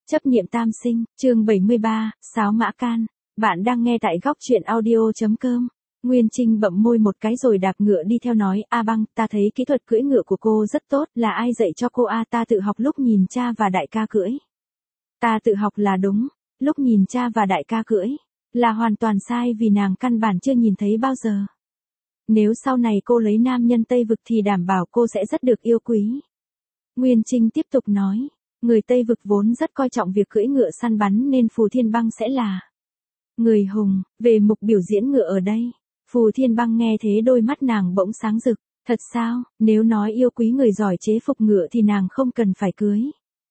Chấp niệm tam sinh, chương 73, Sáo Mã Can. Bạn đang nghe tại góc truyện audio.com. Nguyên Trinh bậm môi một cái rồi đạp ngựa đi theo nói, A Băng, ta thấy kỹ thuật cưỡi ngựa của cô rất tốt, là ai dạy cho cô a? Ta tự học lúc nhìn cha và đại ca cưỡi. Ta tự học là đúng, lúc nhìn cha và đại ca cưỡi, là hoàn toàn sai vì nàng căn bản chưa nhìn thấy bao giờ. Nếu sau này cô lấy nam nhân Tây Vực thì đảm bảo cô sẽ rất được yêu quý. Nguyên Trinh tiếp tục nói. Người Tây Vực vốn rất coi trọng việc cưỡi ngựa săn bắn nên Phù Thiên Băng sẽ là người hùng, về mục biểu diễn ngựa ở đây. Phù Thiên Băng nghe thế đôi mắt nàng bỗng sáng rực, thật sao, nếu nói yêu quý người giỏi chế phục ngựa thì nàng không cần phải cưới.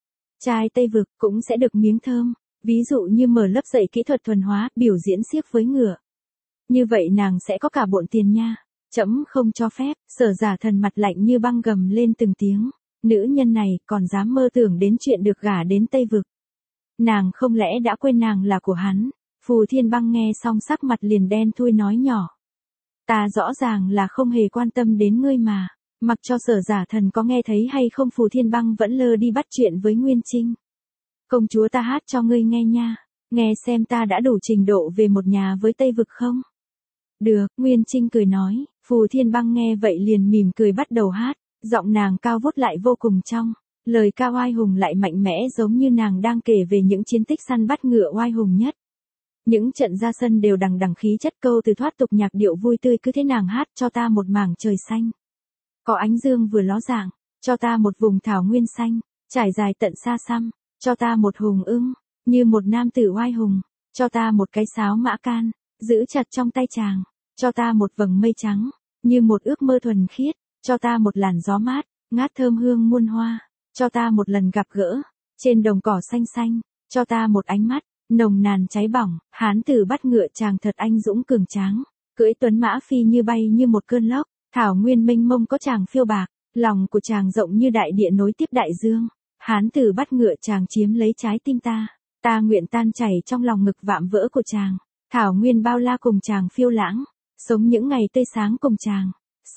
Trai Tây Vực cũng sẽ được miếng thơm, ví dụ như mở lớp dạy kỹ thuật thuần hóa, biểu diễn xiếc với ngựa. Như vậy nàng sẽ có cả bộn tiền nha. Trẫm không cho phép. Sở Giả Thần mặt lạnh như băng gầm lên từng tiếng. Nữ nhân này còn dám mơ tưởng đến chuyện được gả đến Tây Vực. Nàng không lẽ đã quên nàng là của hắn? Phù Thiên Băng nghe xong sắc mặt liền đen thui nói nhỏ. Ta rõ ràng là không hề quan tâm đến ngươi mà. Mặc cho Sở Giả Thần có nghe thấy hay không, Phù Thiên Băng vẫn lơ đi bắt chuyện với Nguyên Trinh. Công chúa, ta hát cho ngươi nghe nha. Nghe xem ta đã đủ trình độ về một nhà với Tây Vực không? Được, Nguyên Trinh cười nói. Phù Thiên Băng nghe vậy liền mỉm cười bắt đầu hát. Giọng nàng cao vút lại vô cùng trong, lời ca oai hùng lại mạnh mẽ giống như nàng đang kể về những chiến tích săn bắt ngựa oai hùng nhất. Những trận ra sân đều đằng đằng khí chất, câu từ thoát tục, nhạc điệu vui tươi, cứ thế nàng hát cho ta một mảng trời xanh. Có ánh dương vừa ló dạng, cho ta một vùng thảo nguyên xanh, trải dài tận xa xăm, cho ta một hùng ưng, như một nam tử oai hùng, cho ta một cái sáo mã can, giữ chặt trong tay chàng, cho ta một vầng mây trắng, như một ước mơ thuần khiết. Cho ta một làn gió mát, ngát thơm hương muôn hoa, cho ta một lần gặp gỡ, trên đồng cỏ xanh xanh, cho ta một ánh mắt, nồng nàn cháy bỏng. Hán tử bắt ngựa chàng thật anh dũng cường tráng, cưỡi tuấn mã phi như bay như một cơn lốc, thảo nguyên mênh mông có chàng phiêu bạc, lòng của chàng rộng như đại địa nối tiếp đại dương. Hán tử bắt ngựa chàng chiếm lấy trái tim ta nguyện tan chảy trong lòng ngực vạm vỡ của chàng, thảo nguyên bao la cùng chàng phiêu lãng, sống những ngày tươi sáng cùng chàng.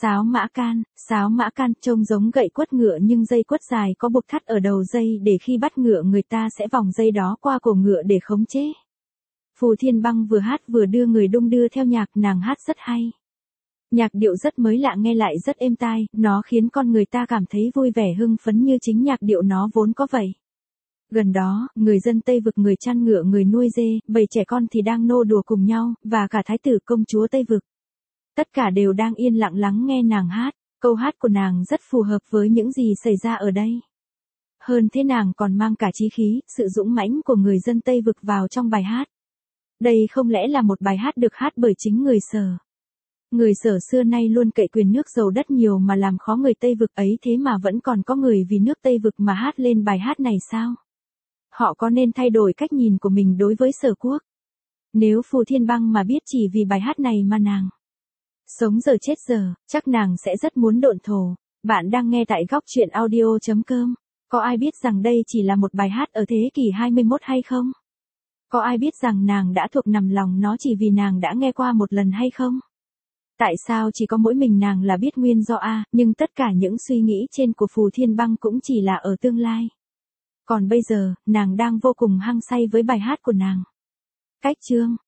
Sáo mã can trông giống gậy quất ngựa nhưng dây quất dài có buộc thắt ở đầu dây để khi bắt ngựa người ta sẽ vòng dây đó qua cổ ngựa để khống chế. Phù Thiên Băng vừa hát vừa đưa người đung đưa theo nhạc, nàng hát rất hay. Nhạc điệu rất mới lạ, nghe lại rất êm tai, nó khiến con người ta cảm thấy vui vẻ hưng phấn như chính nhạc điệu nó vốn có vậy. Gần đó, người dân Tây Vực, người chăn ngựa, người nuôi dê, bầy trẻ con thì đang nô đùa cùng nhau, và cả thái tử công chúa Tây Vực. Tất cả đều đang yên lặng lắng nghe nàng hát, câu hát của nàng rất phù hợp với những gì xảy ra ở đây. Hơn thế nàng còn mang cả chí khí, sự dũng mãnh của người dân Tây Vực vào trong bài hát. Đây không lẽ là một bài hát được hát bởi chính người Sở. Người Sở xưa nay luôn cậy quyền nước giàu đất nhiều mà làm khó người Tây Vực ấy, thế mà vẫn còn có người vì nước Tây Vực mà hát lên bài hát này sao? Họ có nên thay đổi cách nhìn của mình đối với Sở quốc? Nếu Phù Thiên Băng mà biết chỉ vì bài hát này mà nàng sống giờ chết giờ, chắc nàng sẽ rất muốn độn thổ. Bạn đang nghe tại góc truyện audio.com. Có ai biết rằng đây chỉ là một bài hát ở thế kỷ 21 hay không? Có ai biết rằng nàng đã thuộc nằm lòng nó chỉ vì nàng đã nghe qua một lần hay không? Tại sao chỉ có mỗi mình nàng là biết nguyên do a? Nhưng tất cả những suy nghĩ trên của Phù Thiên Băng cũng chỉ là ở tương lai. Còn bây giờ, nàng đang vô cùng hăng say với bài hát của nàng. Cách chương